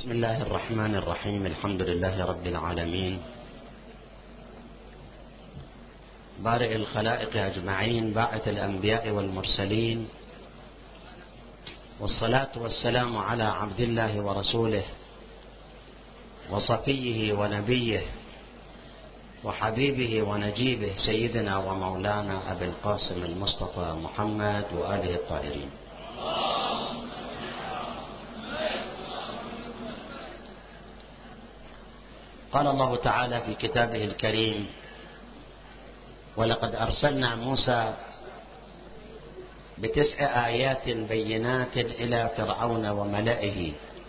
بسم الله الرحمن الرحيم. الحمد لله رب العالمين، بارئ الخلائق أجمعين، باعث الأنبياء والمرسلين، والصلاة والسلام على عبد الله ورسوله وصفيه ونبيه وحبيبه ونجيبه سيدنا ومولانا أبي القاسم المصطفى محمد وآله الطاهرين. قال الله تعالى في كتابه الكريم: ولقد أرسلنا موسى ب9 آيات بينات إلى فرعون وملئه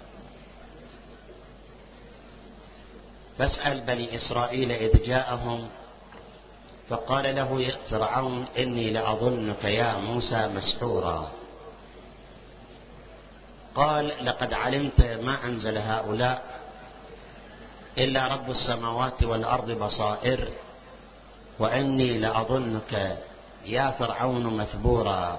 فاسأل بني إسرائيل إذ جاءهم فقال له فرعون إني لأظنك يا موسى مسحورا. قال لقد علمت ما أنزل هؤلاء إلا رب السماوات والأرض بصائر وإني لأظنك يا فرعون مثبورا.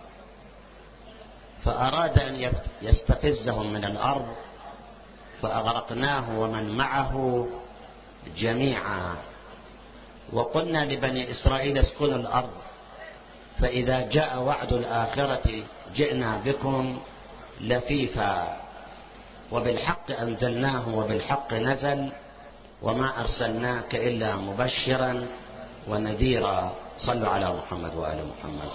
فأراد أن يستفزهم من الأرض فأغرقناه ومن معه جميعا. وقلنا لبني إسرائيل اسكنوا الأرض فإذا جاء وعد الآخرة جئنا بكم لفيفا وبالحق أنزلناه وبالحق نزل وما أرسلناك إلا مبشرا ونذيرا. صلوا على محمد وآل محمد.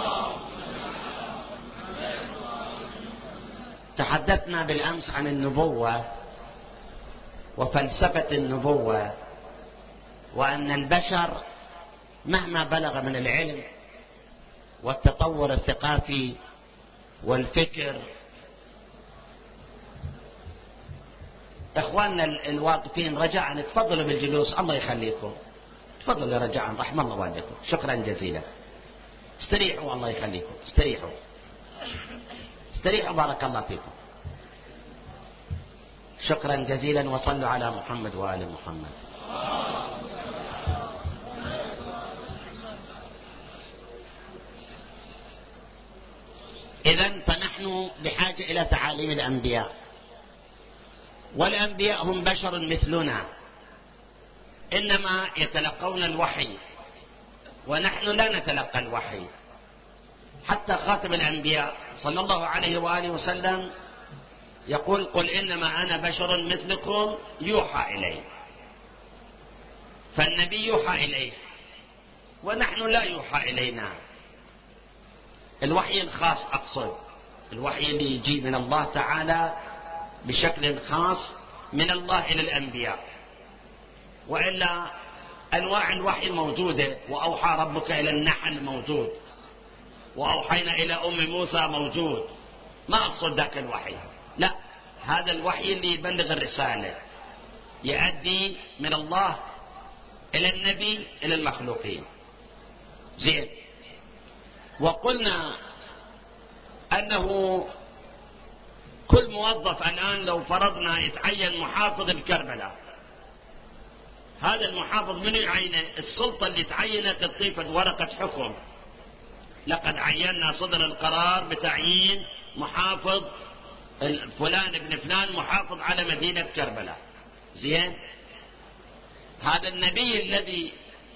تحدثنا بالأمس عن النبوة وفلسفة النبوة، وأن البشر مهما بلغ من العلم والتطور الثقافي والفكر، إخواننا الواقفين رجاء تفضلوا بالجلوس، الله يخليكم، تفضلوا رجاء رحم الله والديكم، شكرا جزيلا. استريحوا الله يخليكم، استريحوا بارك الله فيكم، شكرا جزيلا. وصلوا على محمد وآل محمد. إذن فنحن بحاجة إلى تعاليم الأنبياء، والأنبياء هم بشر مثلنا، إنما يتلقون الوحي ونحن لا نتلقى الوحي. حتى خاتم الأنبياء صلى الله عليه وآله وسلم يقول: قل إنما أنا بشر مثلكم يوحى إلي. فالنبي يوحى إليه ونحن لا يوحى إلينا. الوحي الخاص أقصد، الوحي اللي يجي من الله تعالى بشكل خاص من الله إلى الأنبياء، وإلا أنواع الوحي موجودة. وأوحى ربك إلى النحل موجود، وأوحينا إلى أم موسى موجود. ما أقصد ذاك الوحي، لا، هذا الوحي اللي يبلغ الرسالة، يؤدي من الله إلى النبي إلى المخلوقين. زين. وقلنا أنه كل موظف الآن لو فرضنا يتعين محافظ بكربلاء، هذا المحافظ من يعينه؟ السلطة اللي تعينت تضيف ورقة حكم: لقد عينا صدر القرار بتعيين محافظ فلان ابن فلان محافظ على مدينة كربلاء. زين. هذا النبي الذي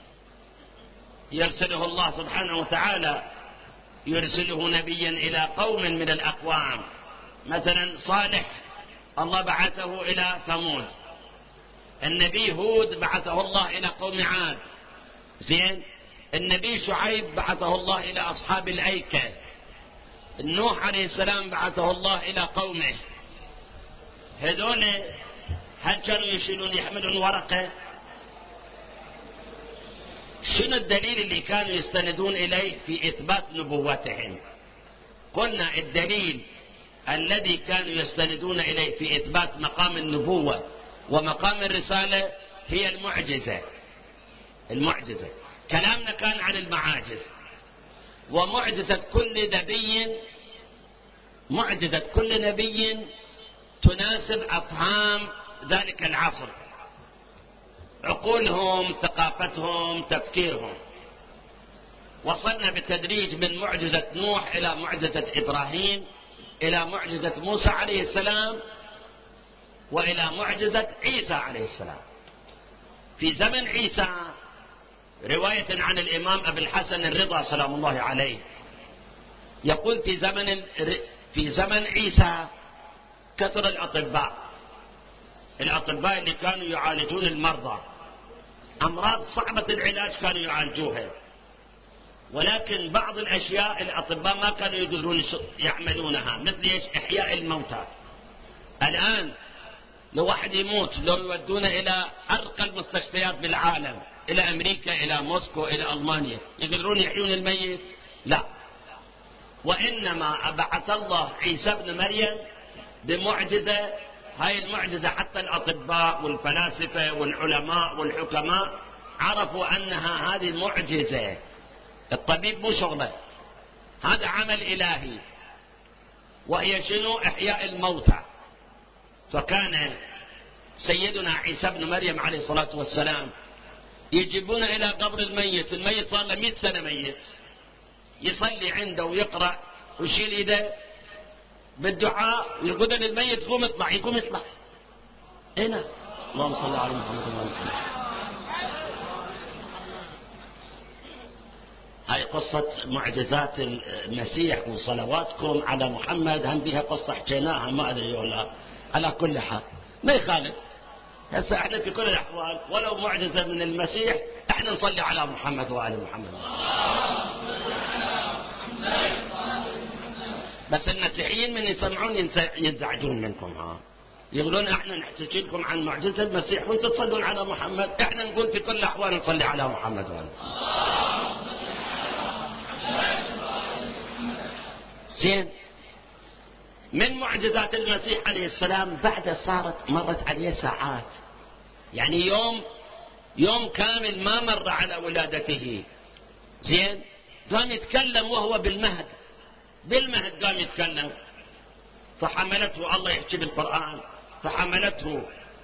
يرسله الله سبحانه وتعالى يرسله نبيا إلى قوم من الأقوام. مثلا صالح الله بعثه إلى ثمود، النبي هود بعثه الله إلى قوم عاد. زين. النبي شعيب بعثه الله إلى أصحاب الأيكة. نوح عليه السلام بعثه الله إلى قومه. هذول هل كانوا يشيلون يحملون ورقة؟ شنو الدليل اللي كانوا يستندون إليه في إثبات نبوتهم؟ قلنا الدليل الذي كانوا يستندون إليه في إثبات مقام النبوة ومقام الرسالة هي المعجزة. المعجزة كلامنا كان عن المعاجز، ومعجزة كل نبي تناسب أفهام ذلك العصر، عقولهم، ثقافتهم، تفكيرهم. وصلنا بالتدريج من معجزة نوح إلى معجزة إبراهيم إلى معجزة موسى عليه السلام وإلى معجزة عيسى عليه السلام. في زمن عيسى رواية عن الإمام أبي الحسن الرضا سلام الله عليه يقول في زمن عيسى كثر الأطباء اللي كانوا يعالجون المرضى، أمراض صعبة العلاج كانوا يعالجوها، ولكن بعض الأشياء الأطباء ما كانوا يقدرون يعملونها، مثل إحياء الموتى. الآن لو واحد يموت لو يودونه إلى أرقى المستشفيات بالعالم، إلى أمريكا، إلى موسكو، إلى ألمانيا، يقدرون يحيون الميت؟ لا. وإنما بعث الله عيسى ابن مريم بمعجزة، هاي المعجزة حتى الأطباء والفلاسفة والعلماء والحكماء عرفوا أنها هذه معجزة. الطبيب مو شغله، هذا عمل إلهي، وهي شنو؟ إحياء الموتى. فكان سيدنا عيسى ابن مريم عليه الصلاة والسلام يجيبون إلى قبر الميت صار له 100 سنة ميت، يصلي عنده ويقرأ ويشيل إيده بالدعاء ويقول للميت قوم اطلع، يقوم يطلع. هنا اللهم صل على محمد وعلى محمد. هاي قصة معجزات المسيح وصلواتكم على محمد، هم بها قصة حكيناها ما أدري ولا. على كل حال ما يخالف، هسه احنا في كل الأحوال ولو معجزة من المسيح احنا نصلي على محمد وآل محمد. بس المسيحيين من يسمعون ينزعجون منكم، يقولون احنا نحكي لكم عن معجزة المسيح وانتم تصلون على محمد. احنا نقول في كل الأحوال نصلي على محمد وآل زين. من معجزات المسيح عليه السلام بعد مرت عليه ساعات، يعني يوم كامل ما مر على ولادته. زين، قام يتكلم وهو بالمهد قام يتكلم، فحملته، الله يحكي بالقرآن، فحملته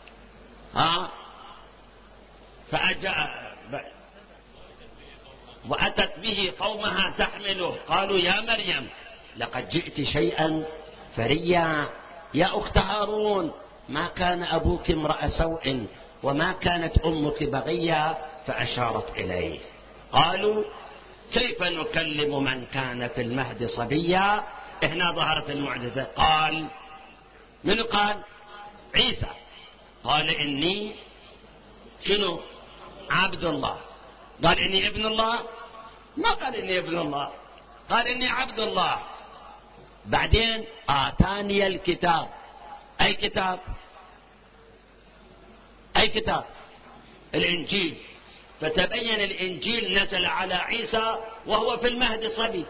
وأتت به قومها تحمله قالوا يا مريم لقد جئت شيئا فريا يا أخت هارون ما كان أبوك امرأ سوء وما كانت أمك بغيا، فأشارت إليه. قالوا كيف نكلم من كان في المهد صبيا؟ هنا ظهرت المعجزة. قال من قال؟ عيسى. قال إني شنو؟ عبد الله. قال إني ابن الله؟ ما قال إني ابن الله، قال إني عبد الله. بعدين آتاني الكتاب. أي كتاب؟ أي كتاب؟ الإنجيل. فتبين الإنجيل نزل على عيسى وهو في المهد صبي.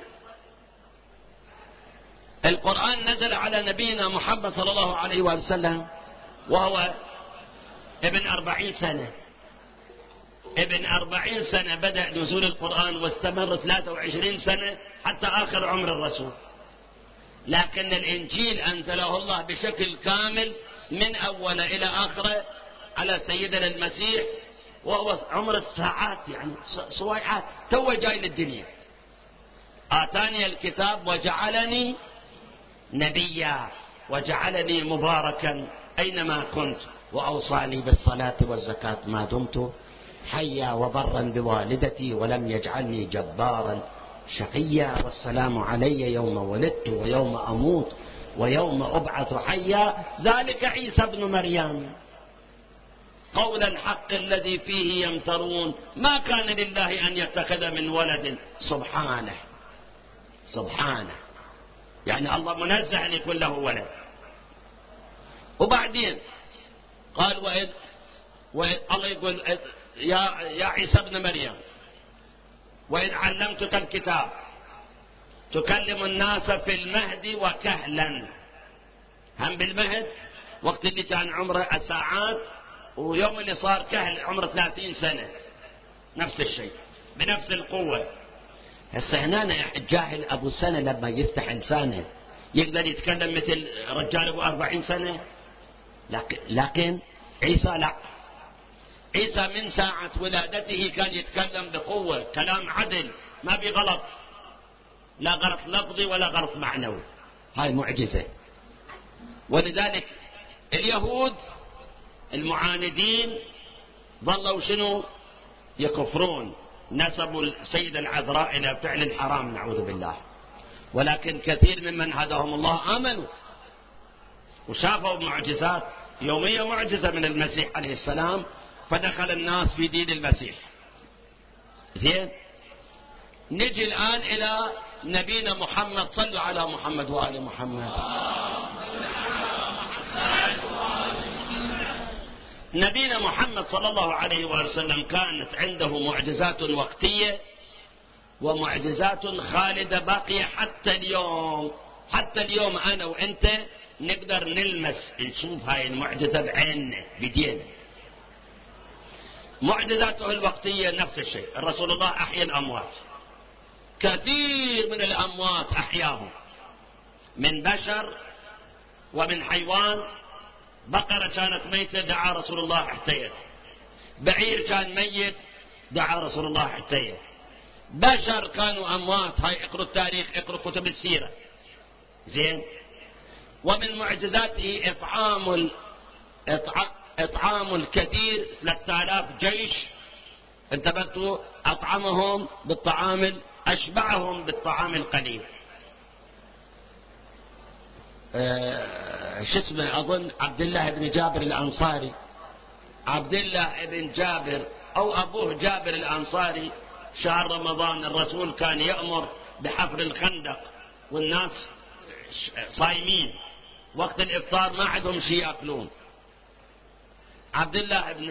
القرآن نزل على نبينا محمد صلى الله عليه وسلم وهو ابن 40 سنة. ابن 40 سنة بدأ نزول القرآن واستمر 23 سنة حتى آخر عمر الرسول. لكن الإنجيل أنزله الله بشكل كامل من أول إلى آخره على سيدنا المسيح وهو عمر الساعات، يعني صويعات، تو جاي للدنيا. آتاني الكتاب وجعلني نبيا وجعلني مباركا أينما كنت وأوصاني بالصلاة والزكاة ما دمت حيا وبرا بوالدتي ولم يجعلني جبارا شقيا والسلام علي يوم ولدت ويوم أموت ويوم أبعث حيا ذلك عيسى ابن مريم قول الحق الذي فيه يمترون ما كان لله أن يتخذ من ولد سبحانه. يعني الله منزه أن يكون له ولد. وبعدين قال وإذ الله يقول يا عيسى ابن مريم وإذ علمتك الكتاب تكلم الناس في المهد وكهلا. هم بالمهد وقت اللي كان عمره ساعات، ويوم اللي صار كهل عمره 30 سنة نفس الشيء بنفس القوة. هسه هنا الجاهل أبو سنة لما يفتح لسانه يقدر يتكلم مثل رجال أبو 40 سنة. لكن عيسى لا، عيسى من ساعة ولادته كان يتكلم بقوة، كلام عدل ما بغلط، لا غلط لفظي ولا غلط معنوي. هاي معجزة. ولذلك اليهود المعاندين ظلوا شنو؟ يكفرون، نسبوا السيدة العذراء إلى فعل حرام نعوذ بالله. ولكن كثير ممن هداهم الله آمنوا وشافوا معجزات يومية، معجزة من المسيح عليه السلام، فدخل الناس في دين المسيح. زين، نجي الآن إلى نبينا محمد. صلوا على محمد وآل محمد. نبينا محمد صلى الله عليه وسلم كانت عنده معجزات وقتية ومعجزات خالدة باقية حتى اليوم. حتى اليوم أنا وأنت نقدر نلمس نشوف هاي المعجزة بعيننا بدينا. معجزاته الوقتية نفس الشيء. الرسول الله أحيا الأموات، كثير من الأموات أحياهم، من بشر ومن حيوان. بقرة كانت ميتة دعا رسول الله احتيت، بعير كان ميت دعا رسول الله احتيت، بشر كانوا أموات. هاي اقروا التاريخ، اقروا كتب السيرة. زين، ومن معجزاته إطعام الكثير، 3000 جيش انتبهتوا، أطعمهم بالطعام، أشبعهم بالطعام القليل. شو اسمه، أظن عبد الله بن جابر الأنصاري، عبد الله بن جابر أو أبوه جابر الأنصاري، شهر رمضان الرسول كان يأمر بحفر الخندق والناس صايمين، وقت الإفطار ما عندهم شيء يأكلون. عبد الله بن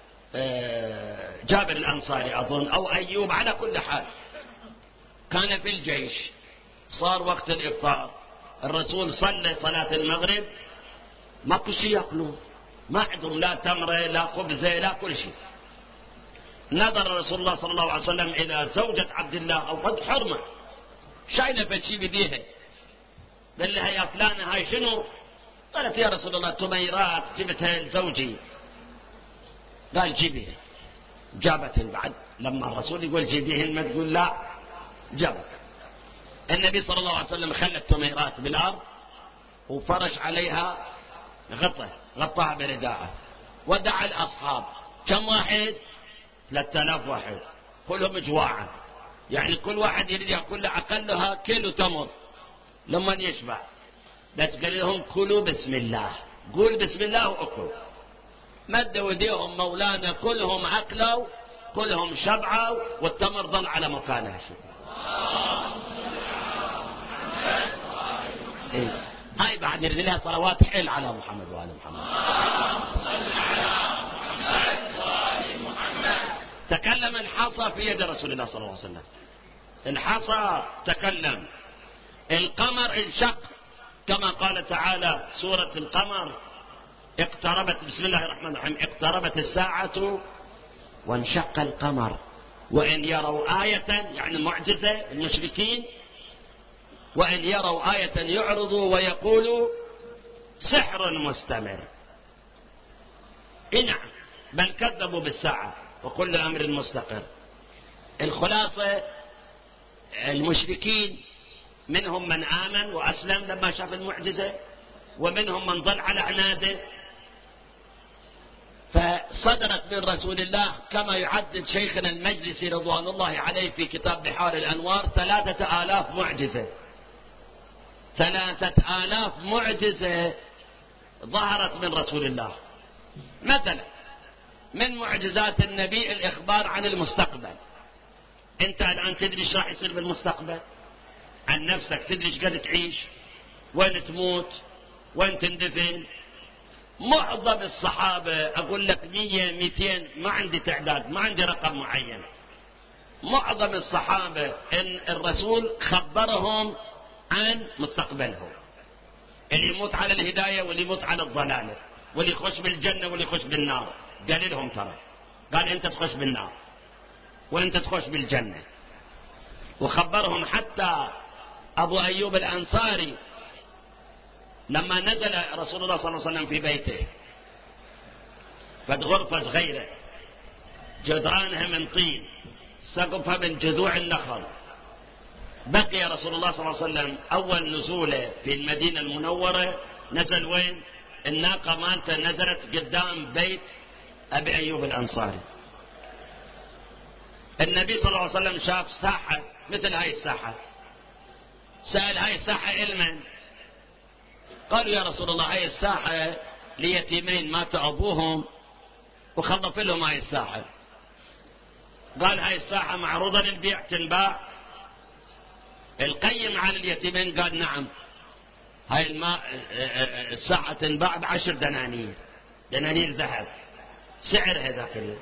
جابر الأنصاري أظن أو أيوب، على كل حال كان في الجيش. صار وقت الإفطار، الرسول صلى صلاة المغرب، ما كل شيء يأكلون، ما عندهم لا تمرة لا خبزة لا كل شيء. نظر رسول الله صلى الله عليه وسلم إلى زوجة عبد الله أو قد حرمة شايلة بشي بديها، قال لها يا فلانة هاي شنو؟ قالت يا رسول الله تميرات جبتها لزوجي. قال جيبيها، جابتهن. بعد لما الرسول يقول جيبيهن ما تقول لا، جابت. النبي صلى الله عليه وسلم خلى التميرات بالأرض وفرش عليها غطاها برداءه، ودعا الأصحاب. كم واحد؟ 3000 واحد، كلهم جواعا، يعني كل واحد يريد يأكل أقلها كيلو تمر لما يشبع. بس قال لهم كلوا بسم الله، قول بسم الله وأكلوا. مدوا ايديهم مولانا، كلهم أكلوا، كلهم شبعوا، والتمر ظل على مكانه. هاي بعد يرد لها صلوات حيل على محمد وآل محمد. تكلم الحصى في يد رسول الله صلى الله عليه وسلم، الحصى تكلم. القمر انشق كما قال تعالى سورة القمر، اقتربت، بسم الله الرحمن الرحيم، اقتربت الساعة وانشق القمر وإن يروا آية، يعني معجزة المشركين، وإن يروا آية يعرضوا ويقولوا سحر مستمر. نعم، بل كذبوا بالساعة وكل أمر مستقر. الخلاصة المشركين منهم من آمن وأسلم لما شاف المعجزة، ومنهم من ظل على عناده. فصدرت من رسول الله كما يعدد شيخنا المجلسي رضوان الله عليه في كتاب بحار الأنوار 3000 معجزة. 3000 معجزة ظهرت من رسول الله. مثلا من معجزات النبي الإخبار عن المستقبل. أنت الآن تدري ايش راح يصير بالمستقبل عن نفسك، تدري ايش قد تعيش، وين تموت، وين تندفن. معظم الصحابة أقول لك 100 200، ما عندي تعداد، ما عندي رقم معين. معظم الصحابة إن الرسول خبرهم عن مستقبلهم، اللي يموت على الهداية واللي يموت على الضلالة، واللي يخش بالجنة واللي يخش بالنار. قال لهم ترى، قال أنت تخش بالنار وأنت تخش بالجنة. وخبرهم حتى أبو أيوب الأنصاري لما نزل رسول الله صلى الله عليه وسلم في بيته، فد غرفة صغيرة جدرانها من طين، سقفها من جذوع النخل. بقي رسول الله صلى الله عليه وسلم أول نزوله في المدينة المنورة نزل وين؟ الناقة مالته نزلت قدام بيت أبي أيوب الأنصاري. النبي صلى الله عليه وسلم شاف ساحة مثل هاي الساحة، سأل هاي الساحة إلمن؟ قالوا يا رسول الله هاي الساحة ليتيمين مات أبوهم وخلف لهم هاي الساحة. قال هاي الساحة معروضة للبيع تنباع؟ القيم على اليتيمين قال نعم، هاي الساحة تنباع ب10 دنانير ذهب، سعر هذاك اليوم.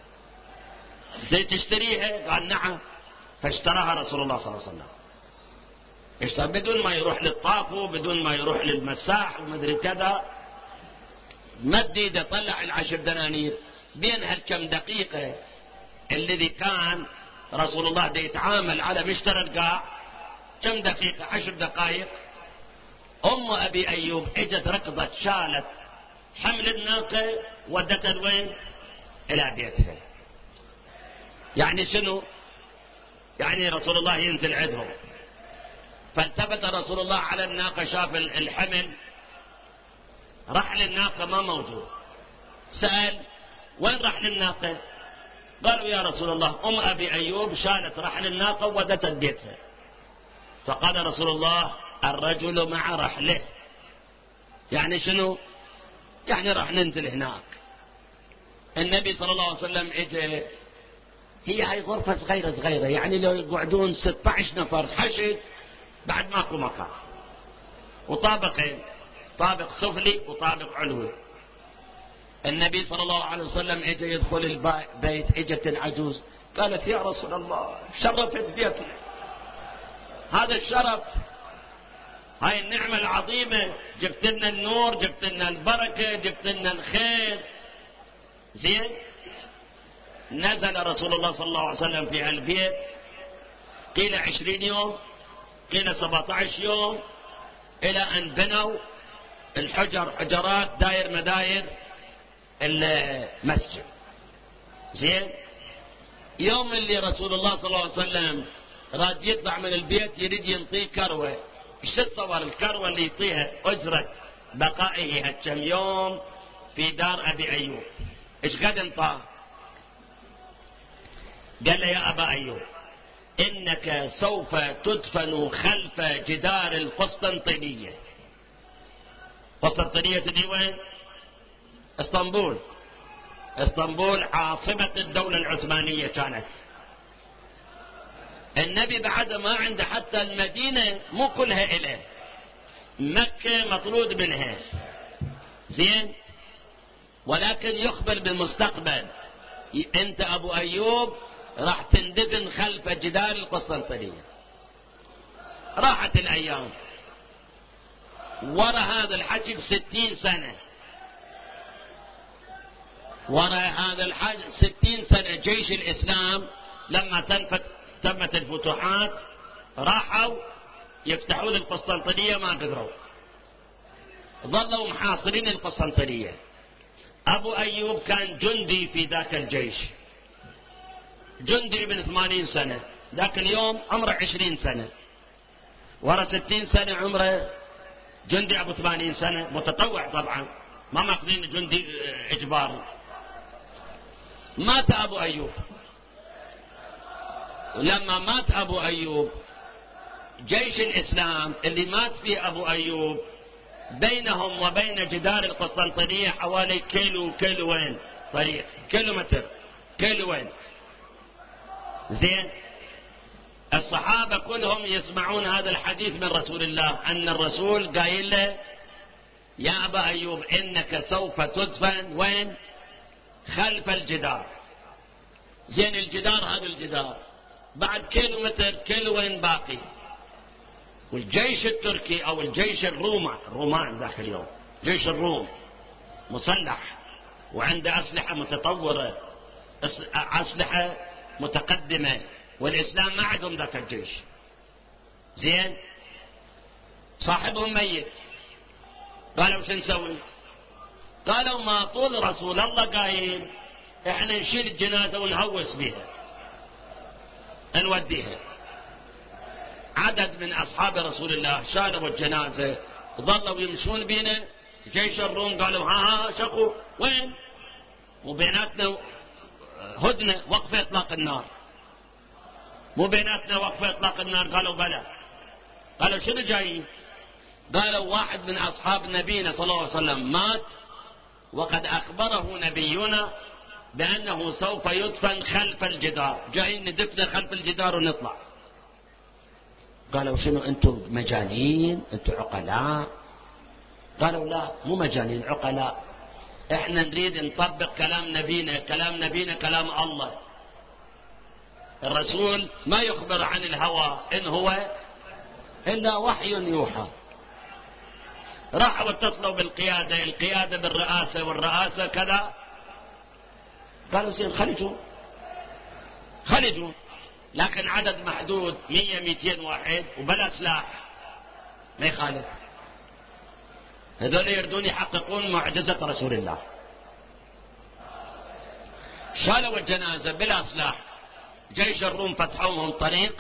تشتريها؟ قال نعم. فاشتراها رسول الله صلى الله عليه وسلم، اشترى بدون ما يروح للطافو، بدون ما يروح للمساح ومدري كذا، مد ايده طلع 10 دنانير. بين هالكم دقيقة الذي كان رسول الله دا يتعامل على مشترى القاع، كم دقيقة؟ 10 دقائق. أم أبي أيوب اجت ركضت شالت حمل الناقة ودتها وين؟ إلى بيتها. يعني شنو؟ يعني رسول الله ينزل عندهم، فالتفت رسول الله على الناقة شاف الحمل، رحل الناقة ما موجود، سأل وين رحل الناقة؟ قالوا يا رسول الله أم أبي أيوب شالت رحل الناقة ودتها بيتها. فقال رسول الله الرجل مع رحله. يعني شنو؟ يعني راح ننزل هناك. النبي صلى الله عليه وسلم اجى، هي هاي غرفة صغيرة يعني لو يقعدون 16 نفر حشد بعد ماكو مكان، وطابقين، طابق سفلي وطابق علوي. النبي صلى الله عليه وسلم اجى يدخل البيت، اجت العجوز قالت يا رسول الله شرفت بيتي، هذا الشرف، هاي النعمة العظيمة، جبت لنا النور، جبت لنا البركة، جبت لنا الخير. زين. نزل رسول الله صلى الله عليه وسلم في البيت، قيل 20 يوم، قيل 17 يوم، إلى أن بنوا الحجر حجرات داير مداير المسجد. زين. يوم اللي رسول الله صلى الله عليه وسلم راد يطلع من البيت يريد ينطيه كروة، ايش تتصور الكروة اللي يعطيها أجرة بقائه هالكم يوم في دار أبي أيوب؟ ايش قد انطاه؟ قال له يا أبا أيوب إنك سوف تدفن خلف جدار القسطنطينية. قسطنطينية دي وين؟ اسطنبول. اسطنبول عاصمة الدولة العثمانية كانت. النبي بعد ما عنده حتى المدينة مو كلها إله، مكة مطرود منها. زين. ولكن يخبر بالمستقبل، انت ابو ايوب راح تندفن خلف جدار القسطنطينية. راحت الايام، ورا هذا الحكي ب60 سنة، ورا هذا الحكي 60 سنة جيش الاسلام لما تمت الفتوحات راحوا يفتحون القسطنطينية ما قدروا، ظلوا محاصرين القسطنطينية. ابو ايوب كان جندي في ذاك الجيش، جندي ابن 80 سنة، ذاك اليوم عمره 20 سنة، ورا 60 سنة عمره جندي ابو 80 سنة، متطوع طبعا، ما ماخذين جندي اجباري. مات ابو ايوب. لما مات ابو ايوب جيش الاسلام اللي مات فيه ابو ايوب بينهم وبين جدار القسطنطينية حوالي كيلوين طريق، كيلومتر، كيلوين. زين. الصحابة كلهم يسمعون هذا الحديث من رسول الله، أن الرسول قايل له يا أبا أيوب إنك سوف تدفن وين؟ خلف الجدار. زين. الجدار هذا الجدار بعد كيلومتر، كيلوين باقي. والجيش التركي او الجيش الرومان ذاك اليوم، جيش الروم مسلح وعنده اسلحه متطوره، اسلحه متقدمه، والاسلام ما عندهم ذاك الجيش. زين. صاحبهم ميت، قالوا شو نسوي؟ قالوا ما طول رسول الله قايل احنا نشيل الجنازه ونهوس بها نوديها. عدد من أصحاب رسول الله شالوا الجنازة، ظلوا يمشون بينا جيش الروم قالوا ها شقوا وين؟ مو بيناتنا هدنة وقف إطلاق النار، مو بيناتنا وقف إطلاق النار. قالوا بلى. قالوا شنو جاي؟ قالوا واحد من أصحاب نبينا صلى الله عليه وسلم مات وقد أخبره نبينا بأنه سوف يدفن خلف الجدار، جايين ندفن خلف الجدار ونطلع. قالوا شنو أنتم مجانين؟ أنتم عقلاء؟ قالوا لا مو مجانين، عقلاء. احنا نريد نطبق كلام نبينا، كلام نبينا كلام الله. الرسول ما يخبر عن الهوى إن هو إلا وحي يوحى. راحوا اتصلوا بالقيادة، القيادة بالرئاسة، والرئاسة كذا. قالوا زين خلجوا، لكن عدد محدود 100-200 واحد وبلا سلاح، ما يخالف. هذول يردون يحققون معجزة رسول الله. شالوا الجنازة بلا سلاح، جيش الروم فتحوهم طريق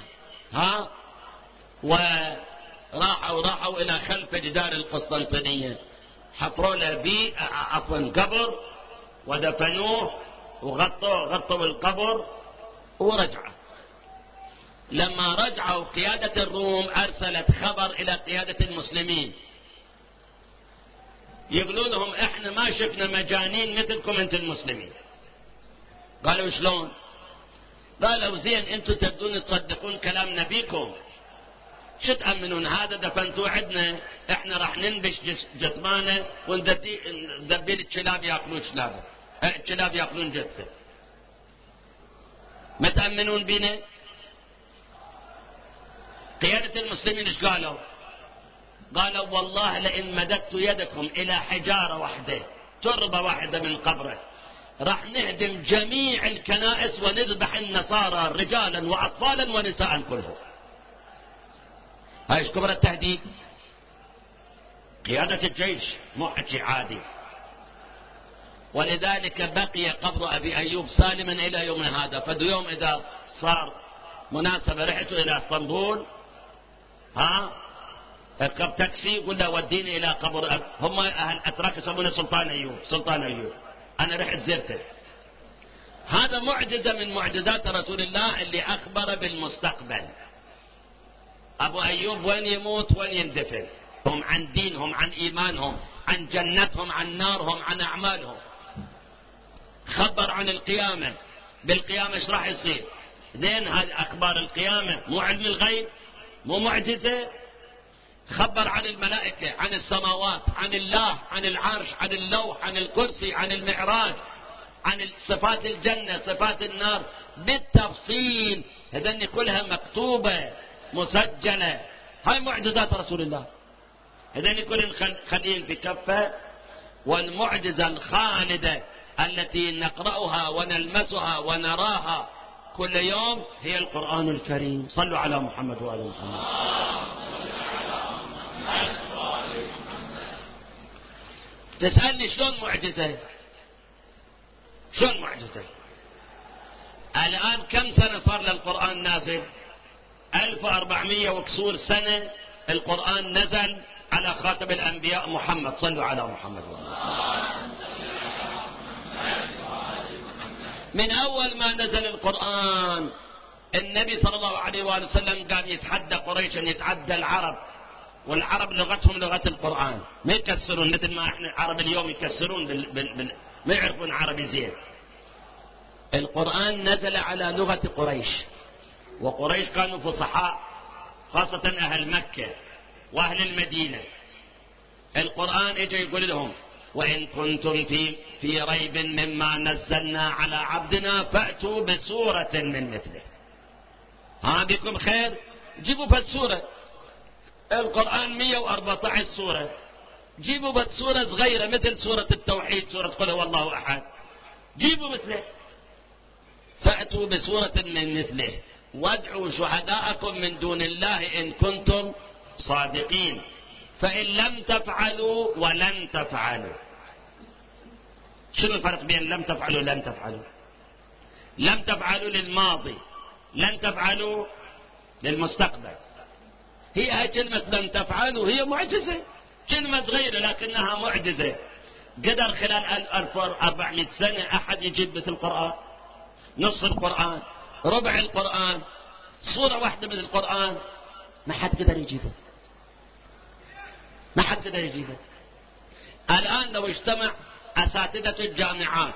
وراحوا إلى خلف جدار القسطنطينية، حفروا له قبر ودفنوه وغطوا القبر ورجعوا. لما رجعوا قيادة الروم أرسلت خبر إلى قيادة المسلمين يقولون لهم احنا ما شفنا مجانين مثلكم انتم المسلمين. قالوا شلون؟ قالوا زين انتم تبدون تصدقون كلام نبيكم، شو تأمنون هذا دفنتوه عندنا، احنا راح ننبش جثمانه وندبي الكلاب ياكلون شلابه، الكلاب ياكلون جثته، ما تأمنون بنا؟ قيادة المسلمين ايش قالوا؟ قالوا والله لئن مددت يدكم إلى حجارة واحدة، تربة واحدة من قبره، راح نهدم جميع الكنائس ونذبح النصارى رجالا وأطفالا ونساء كلهم. هاي ايش كبر التهديد؟ قيادة الجيش مو حكي عادي. ولذلك بقي قبر أبي أيوب سالما إلى يوم هذا. فدو يوم إذا صار مناسبة رحتوا إلى اسطنبول اركب تاكسي قل له وديني إلى قبر هم أهل أتراك يسمونه سلطان أيوب. أنا رحت زرته. هذا معجزة من معجزات رسول الله اللي أخبر بالمستقبل. أبو أيوب وين يموت وين يندفن، هم عن دينهم، عن إيمانهم، عن جنتهم، عن نارهم، عن أعمالهم. خبر عن القيامة، بالقيامة ايش راح يصير. زين هذه أخبار القيامة مو علم الغيب، مو معجزة. خبر عن الملائكة، عن السماوات، عن الله، عن العرش، عن اللوح، عن الكرسي، عن المعراج، عن صفات الجنة، صفات النار بالتفصيل. هذني كلها مكتوبة مسجلة. هاي معجزات رسول الله. هذني كلهم خليل في كفة. والمعجزة الخالدة التي نقرأها ونلمسها ونراها كل يوم هي القرآن الكريم. صلوا على محمد وآل محمد. تسألني شلون معجزة؟ شلون معجزة؟ الآن كم سنة صار للقرآن نازل؟ 1400 وكسور سنة القرآن نزل على خاتم الأنبياء محمد. صلوا على محمد. من أول ما نزل القرآن النبي صلى الله عليه وآله وسلم قام يتحدى قريش أن يتعدى العرب، والعرب لغتهم لغة القرآن، ما يكسرون مثل ما احنا العرب اليوم يكسرون ما يعرفون عربي زين. القرآن نزل على لغة قريش، وقريش كانوا فصحاء، خاصة أهل مكة وأهل المدينة. القرآن اجى يقول لهم وإن كنتم في ريب مما نزلنا على عبدنا فأتوا بسورة من مثله. بكم خير جيبوا بس سورة. القرآن 114 سورة، جيبوا بس سورة صغيرة مثل سورة التوحيد، سورة قل هو الله أحد، جيبوا مثله. فأتوا بسورة من مثله وادعوا شهداءكم من دون الله إن كنتم صادقين فإن لم تفعلوا ولن تفعلوا. شنو الفرق بين لم تفعلوا ولن تفعلوا؟ لم تفعلوا للماضي، لن تفعلوا للمستقبل. هي كلمة لم تفعلوا هي معجزة. كلمة صغيرة لكنها معجزة. قدر خلال 1400 سنة أحد يجيب مثل القرآن؟ نص القرآن، ربع القرآن، صورة واحدة من القرآن، ما حد قدر يجيبه، ما حد قدر يجيبه. الآن لو اجتمع أساتذة الجامعات،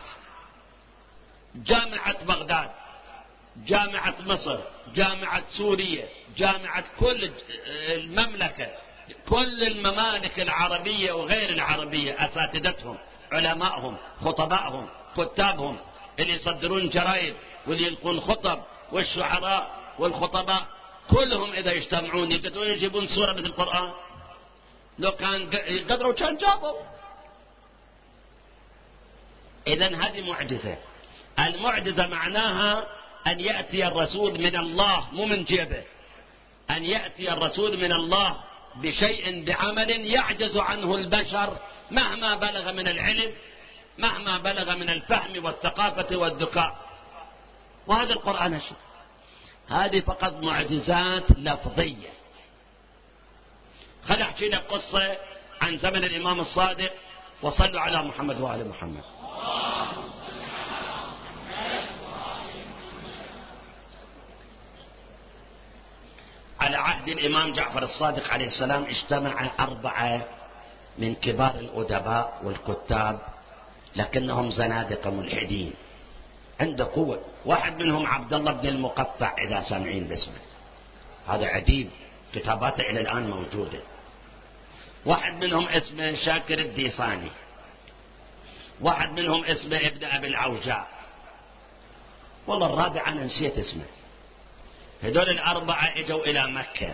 جامعة بغداد، جامعة مصر، جامعة سوريا، جامعة كل المملكة، كل الممالك العربية وغير العربية، أساتذتهم، علمائهم، خطبائهم، كتابهم، اللي يصدرون جرائد واللي يلقون خطب، والشعراء والخطباء، كلهم إذا يجتمعون يقدرون يجيبون سورة مثل القرآن؟ لو كان يقدروا كان جابوا. إذن هذه معجزة. المعجزة معناها أن يأتي الرسول من الله، مو من جيبه، أن يأتي الرسول من الله بشيء، بعمل يعجز عنه البشر مهما بلغ من العلم، مهما بلغ من الفهم والثقافة والذكاء. وهذا القرآن الشيء، هذه فقط معجزات لفظية. خل أحكي لك قصة عن زمن الإمام الصادق، وصلوا على محمد وآل محمد. على عهد الإمام جعفر الصادق عليه السلام اجتمع 4 من كبار الأدباء والكتاب، لكنهم زنادقة ملحدين، عنده قوة. واحد منهم عبد الله بن المقفع، إذا سامعين باسمه، هذا عديد، كتاباته إلى الآن موجودة. واحد منهم اسمه شاكر الديصاني. واحد منهم اسمه ابن أبي العوجاء. والله الرابع أنا نسيت اسمه. هذول 4 اجوا إلى مكة،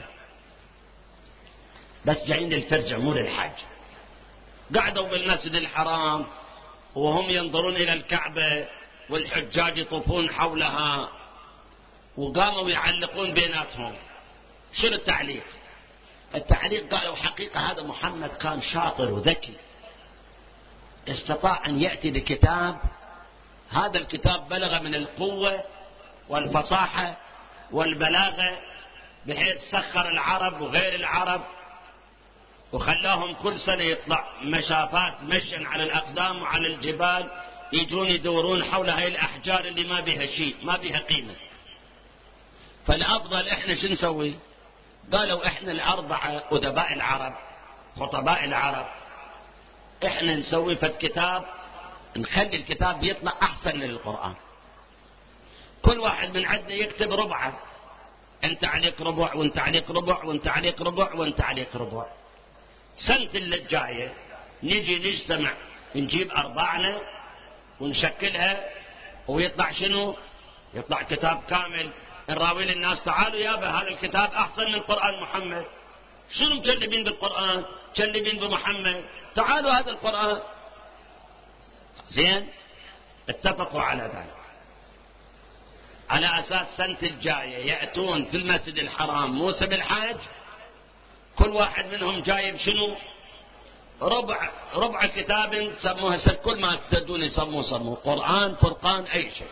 بس جايين للفرجة مو للحج. قعدوا بالمسجد الحرام وهم ينظرون إلى الكعبة والحجاج يطوفون حولها، وقاموا يعلقون بيناتهم. شنو التعليق؟ التعليق قالوا حقيقة هذا محمد كان شاطر وذكي، استطاع أن يأتي بكتاب، هذا الكتاب بلغ من القوة والفصاحة والبلاغة بحيث سخر العرب وغير العرب، وخلاهم كل سنة يطلع مشافات مشيا على الأقدام وعلى الجبال، يجون يدورون حول هاي الأحجار اللي ما بها شيء، ما بها قيمة. فالأفضل إحنا شو نسوي؟ قالوا إحنا 4 أدباء العرب، خطباء العرب، إحنا نسوي في الكتاب، نخلي الكتاب يطلع أحسن من القرآن. كل واحد من عندنا يكتب ربعه، أنت عليك ربع، وأنت عليك ربع، وأنت عليك ربع، وأنت عليك ربع. سنة اللي الجاية نجي نجتمع، نجيب أرباعنا ونشكلها، ويطلع شنو؟ يطلع كتاب كامل، نراوي للناس تعالوا يابا هذا الكتاب أحسن من قرآن محمد. شنو مكلبين بالقرآن؟ مكلبين بمحمد، تعالوا هذا القرآن. زين، اتفقوا على ذلك، على أساس سنة الجاية يأتون في المسجد الحرام موسم الحج، كل واحد منهم جايب شنو؟ ربع كتاب سموها، كل ما تدون يسموه قرآن، فرقان، أي شيء.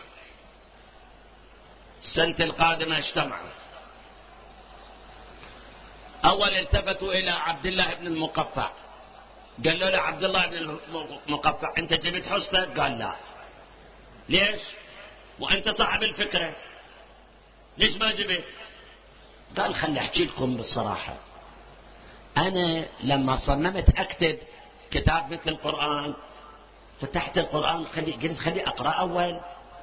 السنة القادمة اجتمعوا. أول التفتوا إلى عبد الله بن المقفع، قالوا له عبد الله بن المقفع أنت جبت حصتك؟ قال لا. ليش؟ وأنت صاحب الفكرة، ليش ما جبت؟ قال خلي أحكي لكم بالصراحة، أنا لما صممت أكتب كتاب مثل القرآن، فتحت القرآن قلت خلي أقرأ أول،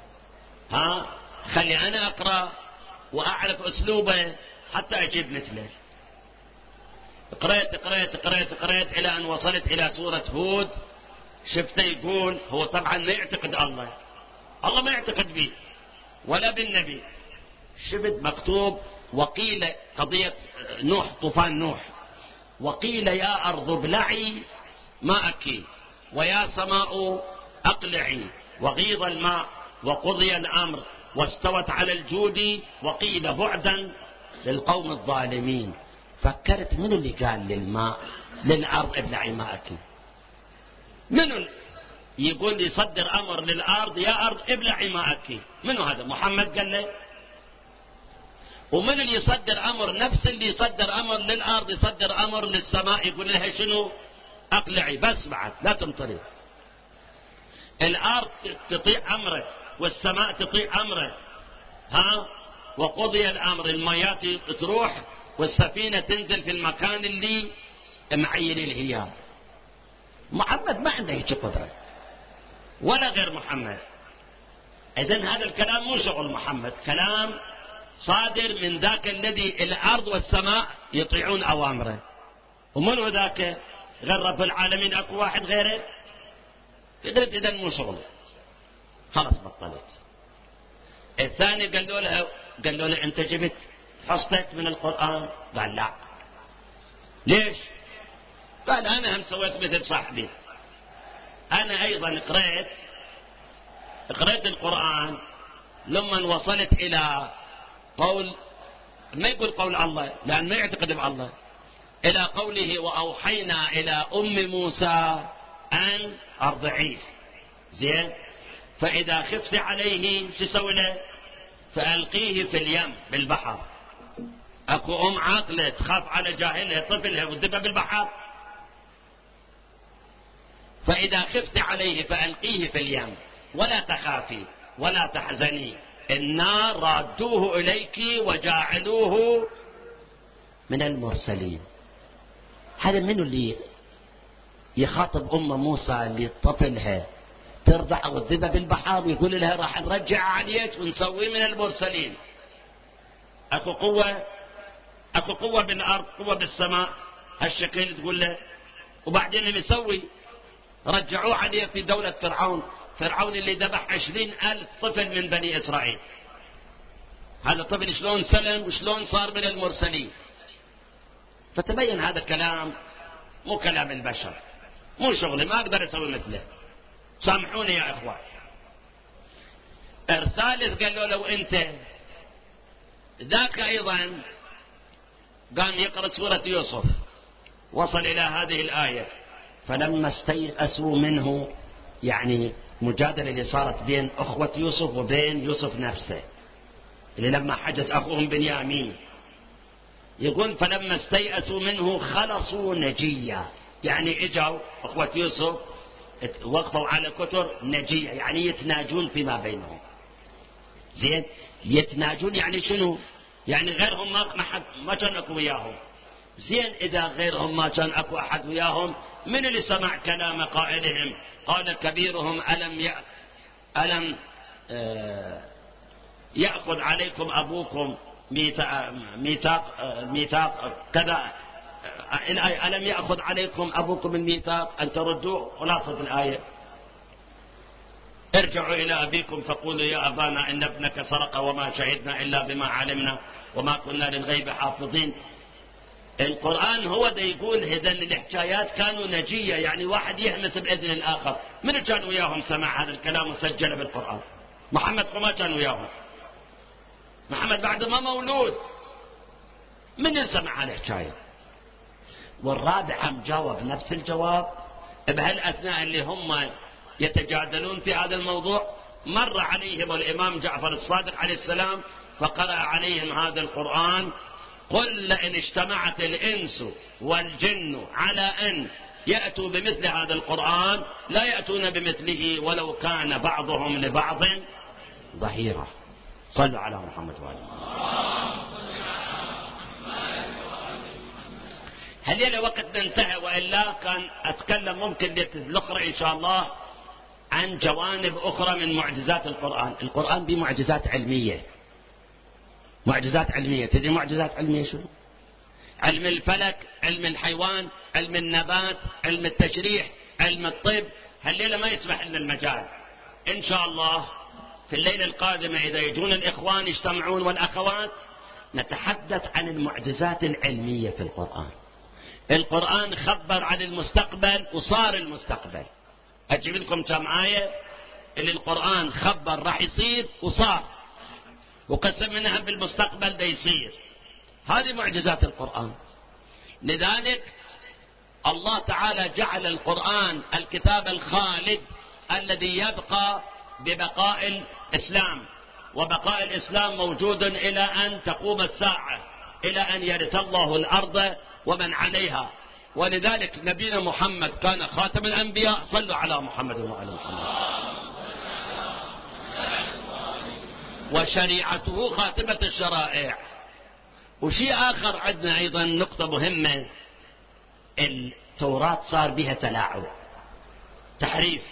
خلي أنا أقرأ وأعرف أسلوبه حتى أجيب مثله. قرأت إلى أن وصلت إلى سورة هود. شفته يقول، هو طبعا ما يعتقد الله ما يعتقد به ولا بالنبي. شفت مكتوب وقيل قضية نوح، طوفان نوح، وقيل يا أرض ابلعي ماءك ويا سماء أقلعي وغيض الماء وقضي الأمر واستوت على الجود وقيل بعدا للقوم الظالمين. فكرت منو اللي قال للأرض ابلعي ماءك؟ منو يقول يصدر أمر للأرض يا أرض ابلعي ماءك؟ منو هذا؟ محمد قال له؟ ومن اللي يصدر أمر؟ نفس اللي يصدر أمر للأرض يصدر أمر للسماء، يقول لها شنو؟ اقلعي بس بعد لا تمطري. الارض تطيع امره والسماء تطيع امره، وقضي الامر، الميات تروح والسفينة تنزل في المكان اللي معين اياه. محمد ما عنده هيك قدرة ولا غير محمد. اذن هذا الكلام مو شغل محمد، كلام صادر من ذاك الذي الارض والسماء يطيعون اوامره. ومن ذاك؟ غير رب العالمين، اكو واحد غيره؟ قلت اذن مو شغل، خلاص بطلت. الثاني قالوا له انت جبت حصتك من القرآن؟ قال لا. ليش؟ قال انا هم سويت مثل صاحبي، انا ايضا قرأت القرآن لما وصلت الى قول، ما يقول قول الله لان ما يعتقد بالله، الى قوله واوحينا الى ام موسى ان ارضعيه. زين، فاذا خفت عليه شو سوي له؟ فالقيه في اليم بالبحر. اكو ام عاقله تخاف على جاهلها طفلها وتدبها بالبحر؟ فاذا خفت عليه فالقيه في اليم ولا تخافي ولا تحزني إنا رادوه إليك وجاعلوه من المرسلين. هذا منو اللي يخاطب أم موسى اللي طفلها ترضع وتذبها بالبحر ويقول لها راح نرجع عليك ونسويه من المرسلين؟ أكو قوة بالأرض، قوة بالسماء هالشكل تقول له. وبعدين اللي يسوي رجعوه عليه في دولة فرعون اللي ذبح 20,000 طفل من بني إسرائيل. هذا الطفل شلون سلم وشلون صار من المرسلين؟ فتبين هذا الكلام مو كلام البشر، مو شغلي، ما أقدر أسوي مثله، سامحوني يا إخوان. الثالث قال له لو أنت ذاك أيضا قام يقرأ سورة يوسف، وصل إلى هذه الآية فلما استيأسوا منه، يعني مجادلة اللي صارت بين أخوة يوسف وبين يوسف نفسه، اللي لما حجز أخوهم بنيامين يقول فلما استيأسوا منه خلصوا نجيا، يعني اجوا أخوة يوسف وقفوا على كتر نجية، يعني يتناجون فيما بينهم. زين، يتناجون يعني شنو؟ يعني غيرهم ما كان أكو وياهم. زين، إذا غيرهم ما كان أكو أحد وياهم، من اللي سمع كلام قائلهم؟ قال كبيرهم ألم يأخذ عليكم أبوكم ميثاق كذا، ألم يأخذ عليكم أبوكم الميثاق أن تردوه؟ خلاصة الآية ارجعوا إلى أبيكم فقولوا يا أبانا إن ابنك سرق وما شهدنا إلا بما علمنا وما كنا للغيب حافظين. القرآن هو ده يقول هذن الحكايات كانوا نجية، يعني واحد يهمس بإذن الآخر. من كان وياهم سمع هذا الكلام وسجل بالقرآن؟ محمد ما كان وياهم، محمد بعد ما مولود، من سمع هالحكاية؟ والرابع هم جاوب نفس الجواب بهالأثناء اللي هم يتجادلون في هذا الموضوع. مر عليهم الإمام جعفر الصادق عليه السلام فقرأ عليهم هذا القرآن: قل لئن اجتمعت الإنس والجن على أن يأتوا بمثل هذا القرآن لا يأتون بمثله ولو كان بعضهم لبعض ظهيرا. صلوا على محمد وآله. هل يلي وقت انتهى، وإلا كان أتكلم ممكن للأخرى إن شاء الله عن جوانب أخرى من معجزات القرآن. القرآن بمعجزات علمية، معجزات علمية. تدري معجزات علمية شنو؟ علم الفلك، علم الحيوان، علم النبات، علم التشريح، علم الطب. هالليلة ما يسمح لنا المجال. إن شاء الله في الليلة القادمة إذا يجون الإخوان يجتمعون والأخوات نتحدث عن المعجزات العلمية في القرآن. القرآن خبر عن المستقبل وصار المستقبل. أجيب لكم كم آية اللي القرآن خبر راح يصير وصار، وقسم منها بالمستقبل ده يصير. هذه معجزات القرآن. لذلك الله تعالى جعل القرآن الكتاب الخالد الذي يبقى ببقاء الإسلام، وبقاء الإسلام موجود إلى أن تقوم الساعة، إلى أن يرث الله الأرض ومن عليها. ولذلك نبينا محمد كان خاتم الأنبياء. صلوا على محمد وعلى محمد. وشريعته خاتمة الشرائع. وشيء آخر عندنا أيضا نقطة مهمة، التوراة صار بها تلاعب تحريف،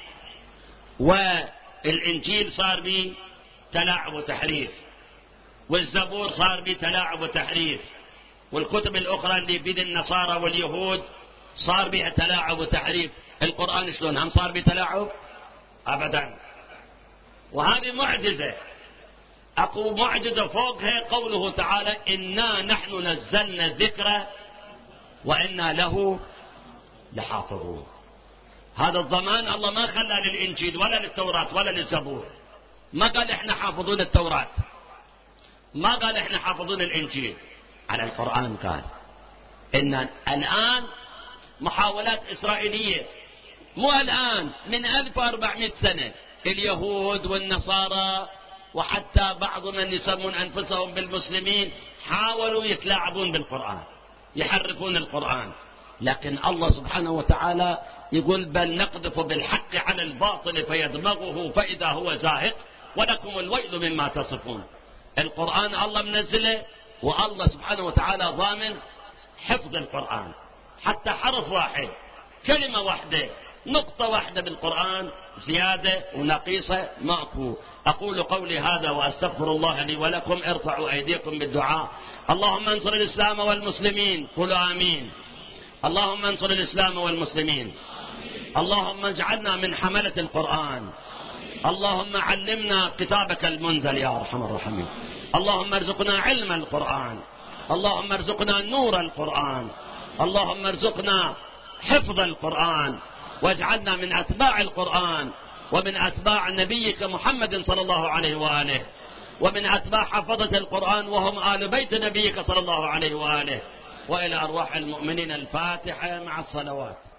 والإنجيل صار به تلاعب وتحريف، والزبور صار به تلاعب وتحريف، والكتب الأخرى اللي بيد النصارى واليهود صار بها تلاعب وتحريف. القرآن شلون هم صار به تلاعب؟ أبدا. وهذه معجزة. أقول معجزة فوقها قوله تعالى إنا نحن نزلنا الذكر وإنا له لحافظون. هذا الضمان الله ما خلى للإنجيل ولا للتوراة ولا للزبور. ما قال إحنا حافظون التوراة، ما قال إحنا حافظون الإنجيل. على القرآن قال إن الآن محاولات إسرائيلية، مو الآن، من 1400 سنة اليهود والنصارى وحتى بعض من يسمون أنفسهم بالمسلمين حاولوا يتلاعبون بالقرآن، يحرفون القرآن. لكن الله سبحانه وتعالى يقول بل نقذف بالحق على الباطل فيدمغه فإذا هو زاهق ولكم الويل مما تصفون. القرآن الله منزله، والله سبحانه وتعالى ضامن حفظ القرآن، حتى حرف واحد، كلمة واحدة، نقطة واحدة بالقرآن زيادة ونقيصة ماكو. أقول قولي هذا وأستغفر الله لي ولكم. ارفعوا أيديكم بالدعاء. اللهم انصر الإسلام والمسلمين. قولوا آمين. اللهم انصر الإسلام والمسلمين. اللهم اجعلنا من حملة القرآن. اللهم علمنا كتابك المنزل يا أرحم الراحمين. اللهم ارزقنا علم القرآن. اللهم ارزقنا نور القرآن. اللهم ارزقنا حفظ القرآن، واجعلنا من أتباع القرآن ومن أتباع نبيك محمد صلى الله عليه وآله، ومن أتباع حفظة القرآن وهم آل بيت نبيك صلى الله عليه وآله. وإلى أرواح المؤمنين الفاتحة مع الصلوات.